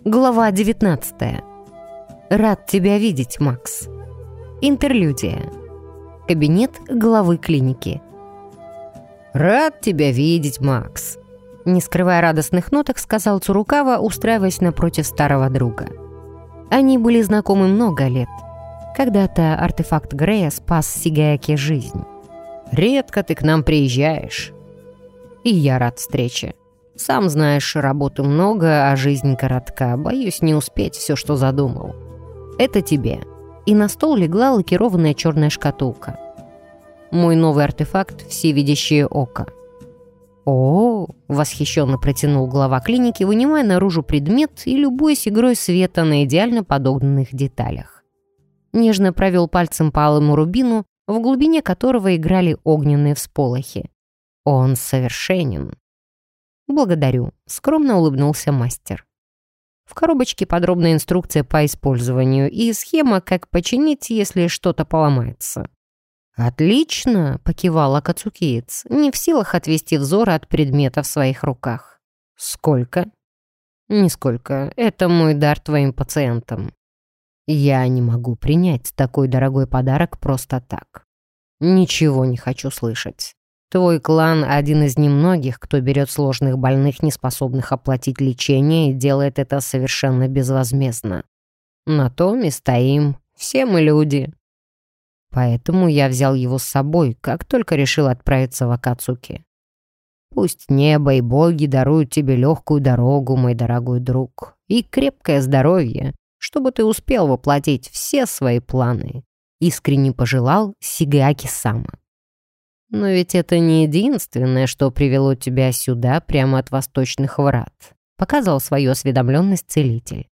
Глава 19. Рад тебя видеть, Макс. Интерлюдия. Кабинет главы клиники. «Рад тебя видеть, Макс», — не скрывая радостных ноток, сказал Цурукава, устраиваясь напротив старого друга. Они были знакомы много лет. Когда-то артефакт Грея спас Сигаэке жизнь. «Редко ты к нам приезжаешь». «И я рад встрече. Сам знаешь, работы много, а жизнь коротка. Боюсь не успеть все, что задумал. Это тебе». И на стол легла лакированная черная шкатулка. Мой новый артефакт — всевидящее око. «О!» — восхищенно протянул глава клиники, вынимая наружу предмет и любуясь игрой света на идеально подогнанных деталях. Нежно провел пальцем по алому рубину, в глубине которого играли огненные всполохи. «Он совершенен». «Благодарю», — скромно улыбнулся мастер. В коробочке подробная инструкция по использованию и схема, как починить, если что-то поломается. «Отлично!» — покивал акацукиец, не в силах отвести взор от предмета в своих руках. «Сколько?» «Нисколько. Это мой дар твоим пациентам. Я не могу принять такой дорогой подарок просто так. Ничего не хочу слышать. Твой клан один из немногих, кто берет сложных больных, неспособных оплатить лечение, и делает это совершенно безвозмездно. На том и стоим. Все мы люди. Поэтому я взял его с собой, как только решил отправиться в Акацуки. Пусть небо и боги даруют тебе легкую дорогу, мой дорогой друг, и крепкое здоровье, чтобы ты успел воплотить все свои планы», — искренне пожелал Сигаэки-сама. «Но ведь это не единственное, что привело тебя сюда прямо от восточных врат», — показал свою осведомленность целитель.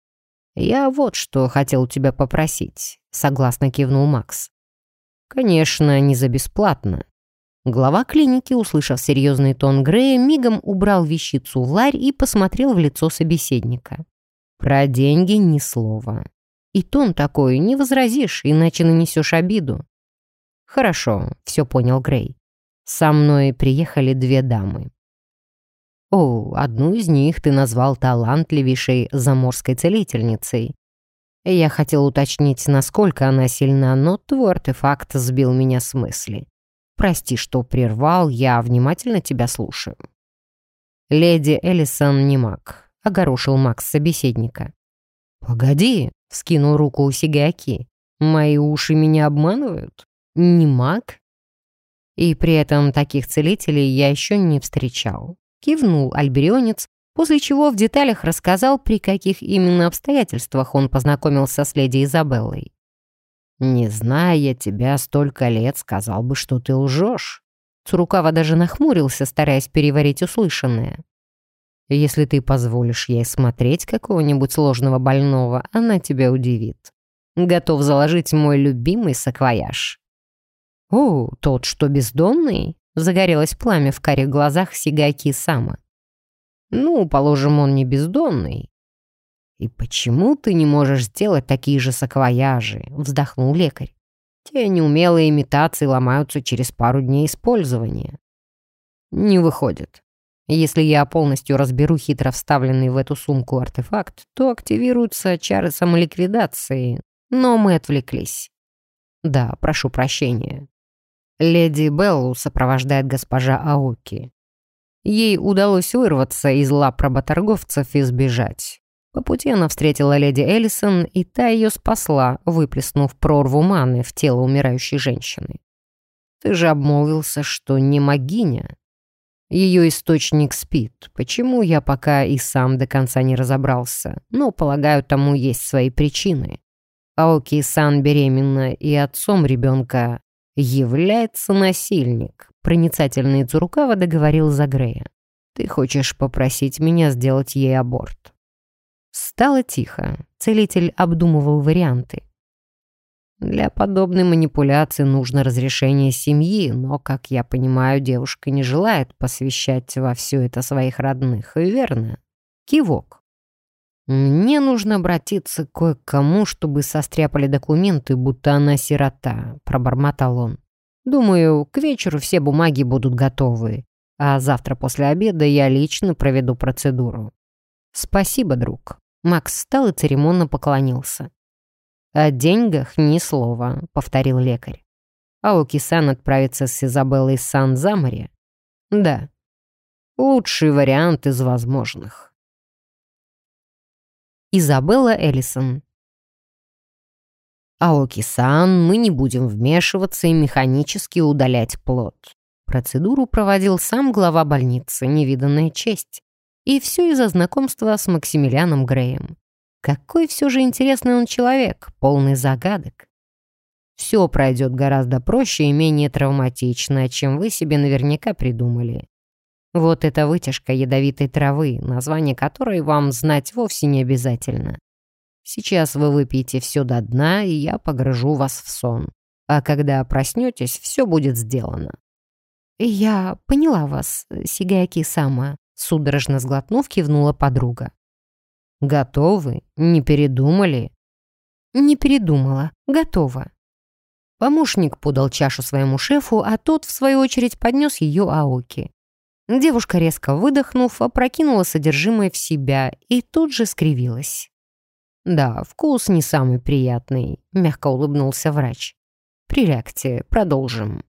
«Я вот что хотел тебя попросить», — согласно кивнул Макс. «Конечно, не за бесплатно». Глава клиники, услышав серьезный тон Грея, мигом убрал вещицу в ларь и посмотрел в лицо собеседника. «Про деньги ни слова. И тон такой не возразишь, иначе нанесешь обиду». «Хорошо», — все понял Грей. «Со мной приехали две дамы». «О, одну из них ты назвал талантливейшей заморской целительницей. Я хотел уточнить, насколько она сильна, но твой артефакт сбил меня с мысли. Прости, что прервал, я внимательно тебя слушаю». «Леди Элисон не маг», — огорошил Макс собеседника. «Погоди», — вскинул руку Сигаэки. «Мои уши меня обманывают? Не маг?» «И при этом таких целителей я еще не встречал», — кивнул альберионец, после чего в деталях рассказал, при каких именно обстоятельствах он познакомился с леди Изабеллой. «Не зная тебя столько лет, сказал бы, что ты лжешь». Цурукава даже нахмурился, стараясь переварить услышанное. «Если ты позволишь ей смотреть какого-нибудь сложного больного, она тебя удивит. Готов заложить мой любимый саквояж». «О, тот, что бездомный?» — загорелось пламя в карих глазах Сигаэки-сама. «Ну, положим, он не бездомный». «И почему ты не можешь сделать такие же саквояжи?» — вздохнул лекарь. «Те неумелые имитации ломаются через пару дней использования». «Не выходит. Если я полностью разберу хитро вставленный в эту сумку артефакт, то активируются чары самоликвидации, но мы отвлеклись. Да, прошу прощения. Леди Беллу сопровождает госпожа Аоки. Ей удалось вырваться из лап работорговцев и сбежать. По пути она встретила леди Элисон, и та ее спасла, выплеснув прорву маны в тело умирающей женщины. Ты же обмолвился, что не магиня. Ее источник спит. Почему, я пока и сам до конца не разобрался, но, полагаю, тому есть свои причины. Аоки-сан беременна, и отцом ребенка является насильник. Проницательный Цурукава договорил за Грея. «Ты хочешь попросить меня сделать ей аборт?» Стало тихо. Целитель обдумывал варианты. «Для подобной манипуляции нужно разрешение семьи, но, как я понимаю, девушка не желает посвящать во все это своих родных, верно?» Кивок. «Мне нужно обратиться кое к кому, чтобы состряпали документы, будто она сирота», — пробормотал он. «Думаю, к вечеру все бумаги будут готовы, а завтра после обеда я лично проведу процедуру». «Спасибо, друг». Макс встал и церемонно поклонился. «О деньгах ни слова», — повторил лекарь. «Аоки-сан отправится с Изабеллой Сан за море?» «Да. Лучший вариант из возможных». Изабелла Эллисон. «Аоки-сан, мы не будем вмешиваться и механически удалять плод». Процедуру проводил сам глава больницы, невиданная честь. И все из-за знакомства с Максимилианом Греем. Какой все же интересный он человек, полный загадок. Все пройдет гораздо проще и менее травматично, чем вы себе наверняка придумали. Вот эта вытяжка ядовитой травы, название которой вам знать вовсе не обязательно. Сейчас вы выпьете все до дна, и я погружу вас в сон. А когда проснетесь, все будет сделано. «Я поняла вас, Сигаяки-сама», — судорожно сглотнув, кивнула подруга. «Готовы? Не передумали?» «Не передумала. Готова». Помощник подал чашу своему шефу, а тот, в свою очередь, поднес ее Аоки. Девушка, резко выдохнув, опрокинула содержимое в себя и тут же скривилась. «Да, вкус не самый приятный», — мягко улыбнулся врач. «Прилягте, продолжим».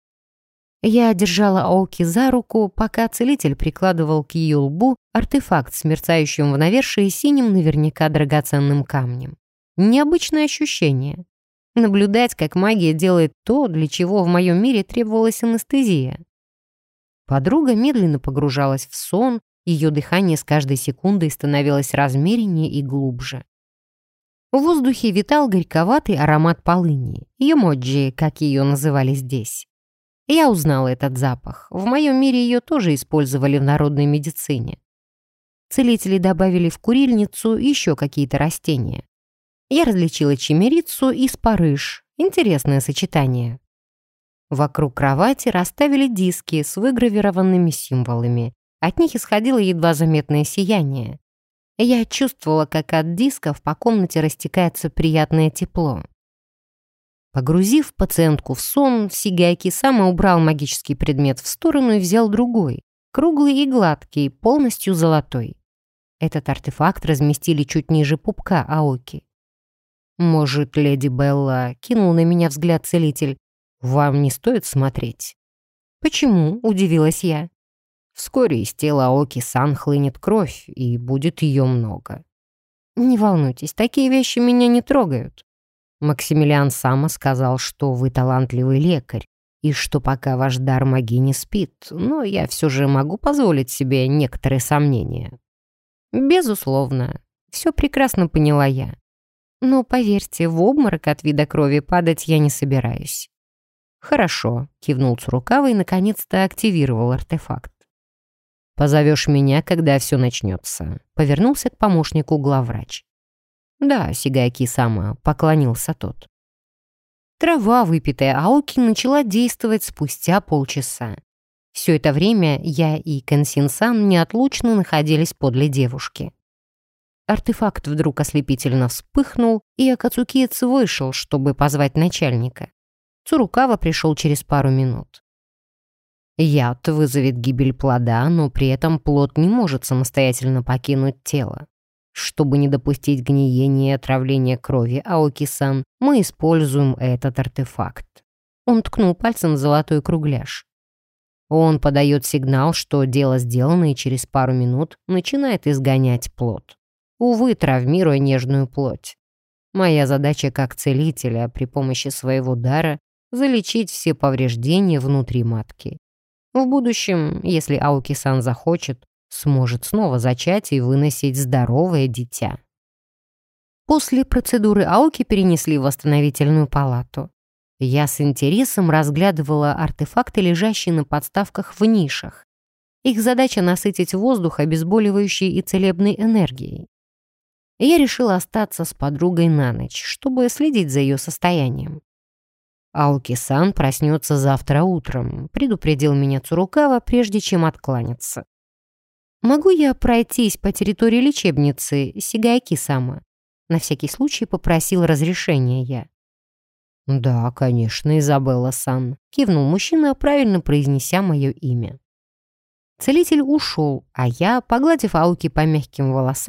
Я держала Аоки за руку, пока целитель прикладывал к ее лбу артефакт с мерцающим в навершии синим наверняка драгоценным камнем. Необычное ощущение. Наблюдать, как магия делает то, для чего в моем мире требовалась анестезия. Подруга медленно погружалась в сон, ее дыхание с каждой секундой становилось размереннее и глубже. В воздухе витал горьковатый аромат полыни, емоджи, как ее называли здесь. Я узнала этот запах. В моем мире ее тоже использовали в народной медицине. Целители добавили в курильницу еще какие-то растения. Я различила чимерицу и спарыш. Интересное сочетание. Вокруг кровати расставили диски с выгравированными символами. От них исходило едва заметное сияние. Я чувствовала, как от дисков по комнате растекается приятное тепло. Погрузив пациентку в сон, Сигаяки-сама убрал магический предмет в сторону и взял другой, круглый и гладкий, полностью золотой. Этот артефакт разместили чуть ниже пупка Аоки. «Может, леди Белла?» — кинул на меня взгляд целитель. «Вам не стоит смотреть?» «Почему?» — удивилась я. «Вскоре из тела Аоки-сан хлынет кровь, и будет ее много». «Не волнуйтесь, такие вещи меня не трогают». Максимилиан Сама сказал, что вы талантливый лекарь, и что пока ваш дар магии не спит, но я все же могу позволить себе некоторые сомнения. Безусловно, все прекрасно поняла я. Но, поверьте, в обморок от вида крови падать я не собираюсь. Хорошо, кивнул Цурукава и наконец-то активировал артефакт. Позовешь меня, когда все начнется, повернулся к помощнику главврач. «Да, Сигаяки-сама», — поклонился тот. Трава, выпитая Аоки, начала действовать спустя полчаса. Все это время я и Кэнсин-сан неотлучно находились подле девушки. Артефакт вдруг ослепительно вспыхнул, и Акацукиец вышел, чтобы позвать начальника. Цурукава пришел через пару минут. Яд вызовет гибель плода, но при этом плод не может самостоятельно покинуть тело. Чтобы не допустить гниения и отравления крови Аоки-сан, мы используем этот артефакт. Он ткнул пальцем в золотой кругляш. Он подает сигнал, что дело сделано, и через пару минут начинает изгонять плод. Увы, травмируя нежную плоть. Моя задача как целителя при помощи своего дара залечить все повреждения внутри матки. В будущем, если Аоки-сан захочет, сможет снова зачать и выносить здоровое дитя. После процедуры Аоки перенесли в восстановительную палату. Я с интересом разглядывала артефакты, лежащие на подставках в нишах. Их задача — насытить воздух обезболивающей и целебной энергией. Я решила остаться с подругой на ночь, чтобы следить за ее состоянием. «Аоки-сан проснется завтра утром», — предупредил меня Цурукава, прежде чем откланяться. «Могу я пройтись по территории лечебницы Сигаяки-сама?» На всякий случай попросил разрешения я. «Да, конечно, Изабелла-сан», — кивнул мужчина, правильно произнеся мое имя. Целитель ушел, а я, погладив Аоки по мягким волосам,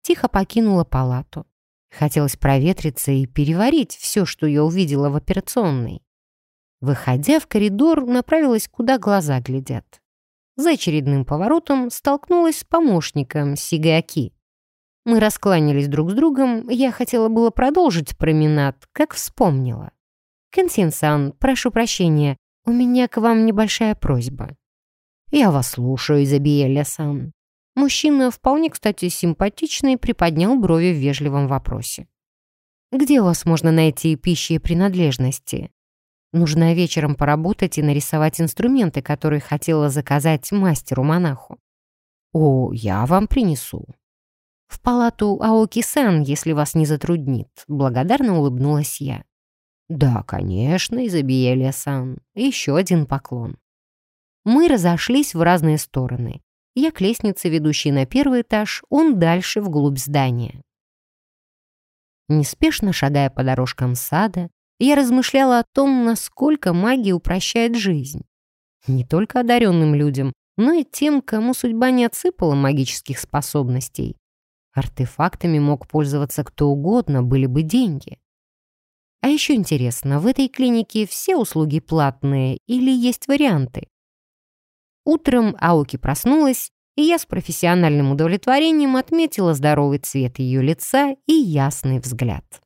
тихо покинула палату. Хотелось проветриться и переварить все, что я увидела в операционной. Выходя в коридор, направилась, куда глаза глядят. За очередным поворотом столкнулась с помощником Сигаки. Мы раскланялись друг с другом, я хотела было продолжить променад, как вспомнила. «Кэнсин-сан, прошу прощения, у меня к вам небольшая просьба». «Я вас слушаю, Изабиэля-сан». Мужчина, вполне, кстати, симпатичный, приподнял брови в вежливом вопросе. «Где у вас можно найти пищи и принадлежности? Нужно вечером поработать и нарисовать инструменты, которые хотела заказать мастеру-монаху». «О, я вам принесу». «В палату Аоки-сан, если вас не затруднит», — благодарно улыбнулась я. «Да, конечно, Изабиэля-сан». Еще один поклон. Мы разошлись в разные стороны. Я к лестнице, ведущей на первый этаж, он дальше вглубь здания. Неспешно шагая по дорожкам сада, я размышляла о том, насколько магия упрощает жизнь. Не только одаренным людям, но и тем, кому судьба не отсыпала магических способностей. Артефактами мог пользоваться кто угодно, были бы деньги. А еще интересно, в этой клинике все услуги платные или есть варианты? Утром Аоки проснулась, и я с профессиональным удовлетворением отметила здоровый цвет ее лица и ясный взгляд.